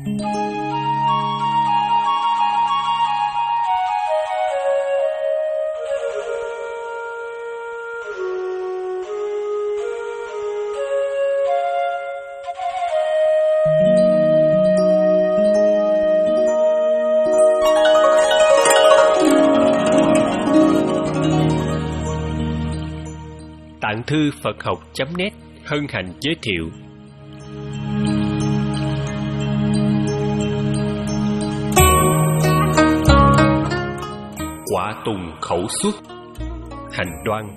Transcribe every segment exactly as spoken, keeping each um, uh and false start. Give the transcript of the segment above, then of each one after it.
Tạng thư Phật học chấm net hân hạnh giới thiệu Quả Tùng khẩu xuất, hành đoan.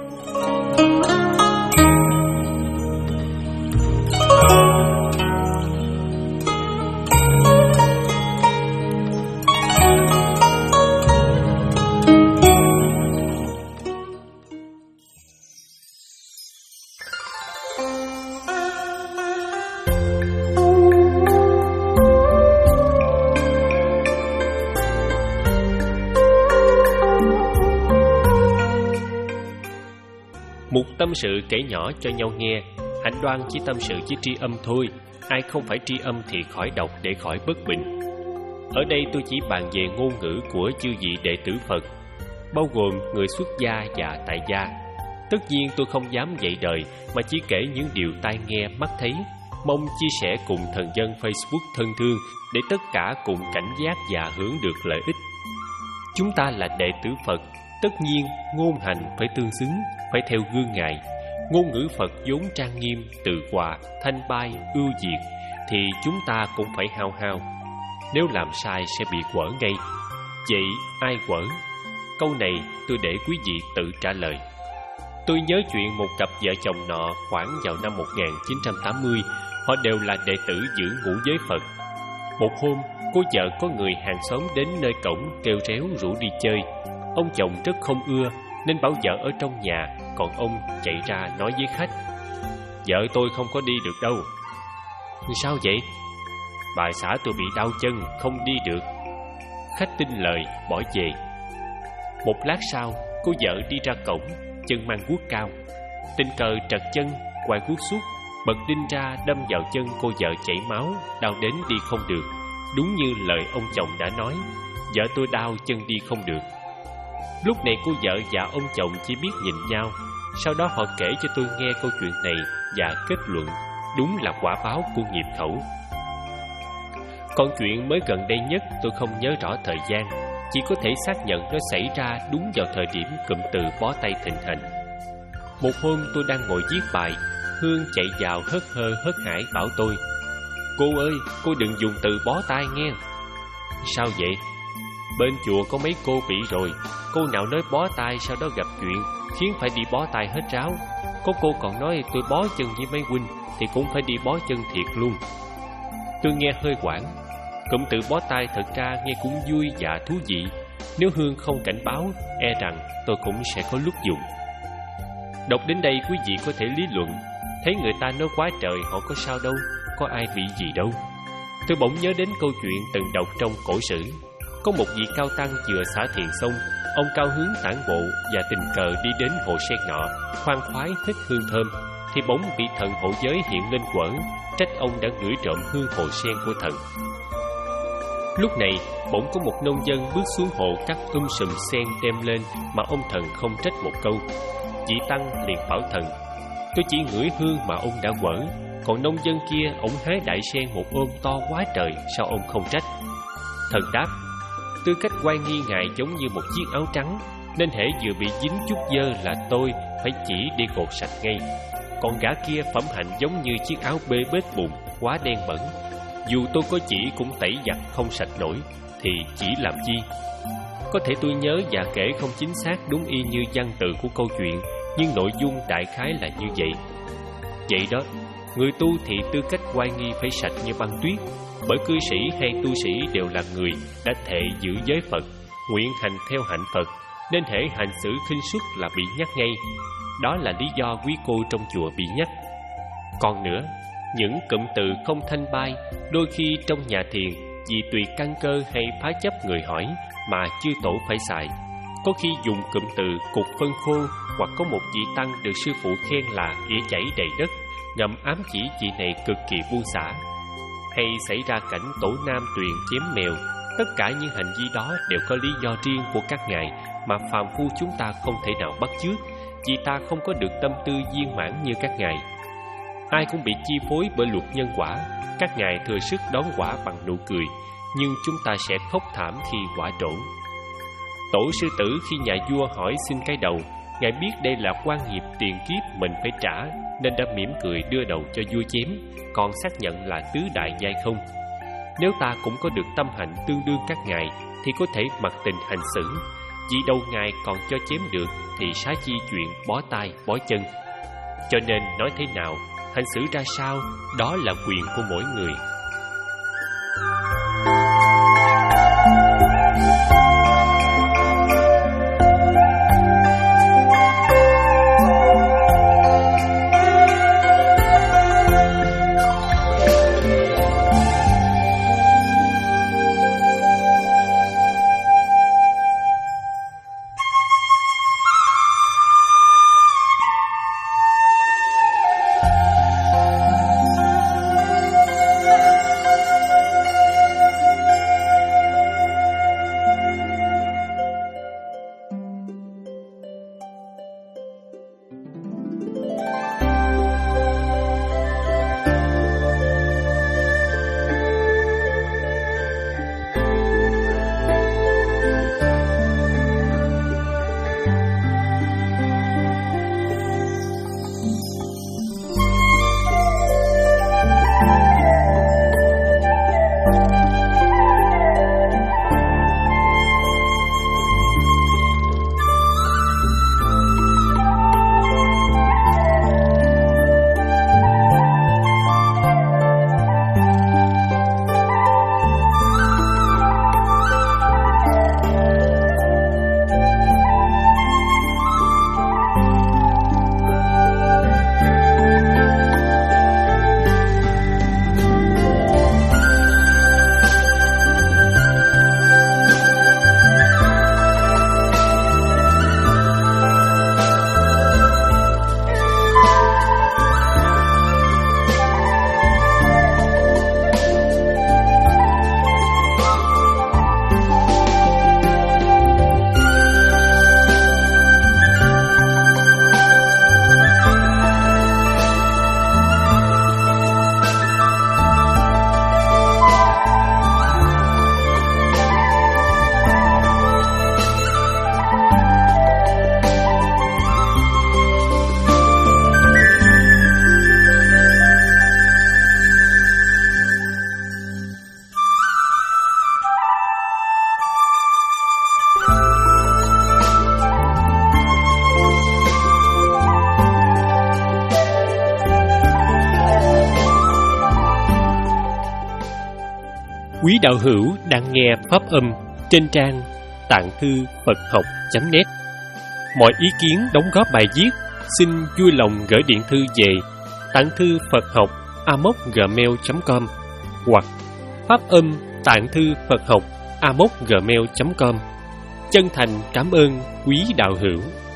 Một tâm sự kể nhỏ cho nhau nghe. Hạnh đoan chỉ tâm sự với tri âm thôi. Ai không phải tri âm thì khỏi đọc để khỏi bất bình. Ở đây tôi chỉ bàn về ngôn ngữ của chư vị đệ tử Phật, bao gồm người xuất gia và tại gia. Tất nhiên tôi không dám dạy đời, mà chỉ kể những điều tai nghe mắt thấy, mong chia sẻ cùng thần dân Facebook thân thương để tất cả cùng cảnh giác và hưởng được lợi ích. Chúng ta là đệ tử Phật, tất nhiên ngôn hành phải tương xứng, phải theo gương Ngài. Ngôn ngữ Phật vốn trang nghiêm, từ hòa, thanh bai, ưu việt, thì chúng ta cũng phải hao hao. Nếu làm sai sẽ bị quở ngay. Vậy ai quở? Câu này tôi để quý vị tự trả lời. Tôi nhớ chuyện một cặp vợ chồng nọ khoảng vào năm một nghìn chín trăm tám mươi. Họ đều là đệ tử giữ ngũ giới Phật. Một hôm, cô vợ có người hàng xóm đến nơi cổng kêu réo rủ đi chơi. Ông chồng rất không ưa nên bảo vợ ở trong nhà, còn ông chạy ra nói với khách: "Vợ tôi không có đi được đâu." "Sao vậy?" "Bà xã tôi bị đau chân, không đi được." Khách tin lời bỏ về. Một lát sau, cô vợ đi ra cổng, chân mang guốc cao, tình cờ trật chân, quay guốc suốt, bật đinh ra đâm vào chân cô vợ chảy máu, đau đến đi không được. Đúng như lời ông chồng đã nói, vợ tôi đau chân đi không được. Lúc này cô vợ và ông chồng chỉ biết nhìn nhau. Sau đó họ kể cho tôi nghe câu chuyện này và kết luận đúng là quả báo của nghiệp khẩu. Còn chuyện mới gần đây nhất tôi không nhớ rõ thời gian, chỉ có thể xác nhận nó xảy ra đúng vào thời điểm cụm từ bó tay thịnh hành. Một hôm tôi đang ngồi viết bài, Hương chạy vào hớt hơ hớt hải bảo tôi: "Cô ơi, cô đừng dùng từ bó tay nghe." "Sao vậy?" "Bên chùa có mấy cô bị rồi. Cô nào nói bó tay, sau đó gặp chuyện khiến phải đi bó tay hết ráo. Có cô còn nói tôi bó chân với mấy huynh thì cũng phải đi bó chân thiệt luôn." Tôi nghe hơi hoảng. Cụm từ bó tay thật ra nghe cũng vui và thú vị. Nếu Hương không cảnh báo, e rằng tôi cũng sẽ có lúc dùng. Đọc đến đây quý vị có thể lý luận: thấy người ta nói quá trời, họ có sao đâu, có ai bị gì đâu. Tôi bỗng nhớ đến câu chuyện từng đọc trong cổ sử. Có một vị cao tăng vừa xả thiền xong, ông cao hứng tản bộ và tình cờ đi đến hồ sen nọ, khoan khoái hít hương thơm, thì bỗng bị thần hộ giới hiện lên quở, trách ông đã ngửi trộm hương hồ sen của thần. Lúc này bỗng có một nông dân bước xuống hồ cắt um sùm sen đem lên, mà ông thần không trách một câu. Vị tăng liền bảo thần: "Tôi chỉ ngửi hương mà ông đã quở, còn nông dân kia ổng hái đại sen một ôm to quá trời, sao ông không trách?" Thần đáp: "Tư cách oai nghi ngài giống như một chiếc áo trắng, nên hễ vừa bị dính chút dơ là tôi phải chỉ đi gột sạch ngay. Còn gã kia phẩm hạnh giống như chiếc áo bê bết bùn, quá đen bẩn. Dù tôi có chỉ cũng tẩy giặt không sạch nổi, thì chỉ làm chi?" Có thể tôi nhớ và kể không chính xác đúng y như văn tự của câu chuyện, nhưng nội dung đại khái là như vậy. Vậy đó, người tu thì tư cách oai nghi phải sạch như băng tuyết, bởi cư sĩ hay tu sĩ đều là người đã thệ giữ giới Phật, nguyện hành theo hạnh Phật, nên hễ hành xử khinh suất là bị nhắc ngay. Đó là lý do quý cô trong chùa bị nhắc. Còn nữa, những cụm từ không thanh bai đôi khi trong nhà thiền vì tùy căn cơ hay phá chấp người hỏi mà chư tổ phải xài. Có khi dùng cụm từ cục phân khô, hoặc có một vị tăng được sư phụ khen là ỉa chảy đầy đất, ngầm ám chỉ vị này cực kỳ buông xả. hay xảy ra cảnh tổ nam tuyền chém mèo, tất cả những hành vi đó đều có lý do riêng của các ngài mà phàm phu chúng ta không thể nào bắt chước, vì ta không có được tâm tư viên mãn như các ngài. Ai cũng bị chi phối bởi luật nhân quả. Các ngài thừa sức đón quả bằng nụ cười, nhưng chúng ta sẽ khóc thảm khi quả trổ. Tổ sư tử khi nhà vua hỏi xin cái đầu, ngài biết đây là quan nghiệp tiền kiếp mình phải trả, nên đã mỉm cười đưa đầu cho vua chém, còn xác nhận là tứ đại giai không. Nếu ta cũng có được tâm hạnh tương đương các ngài, thì có thể mặc tình hành xử. Vì đâu ngài còn cho chém được, thì xá chi chuyện bó tay bó chân. Cho nên nói thế nào, hành xử ra sao, đó là quyền của mỗi người. Quý đạo hữu đang nghe pháp âm trên trang tạng thư Phật học chấm net. Mọi ý kiến đóng góp bài viết xin vui lòng gửi điện thư về tạng thư Phật học a m o c gmail chấm com hoặc pháp âm tạng thư Phật học a m o c gmail chấm com. Chân thành cảm ơn quý đạo hữu.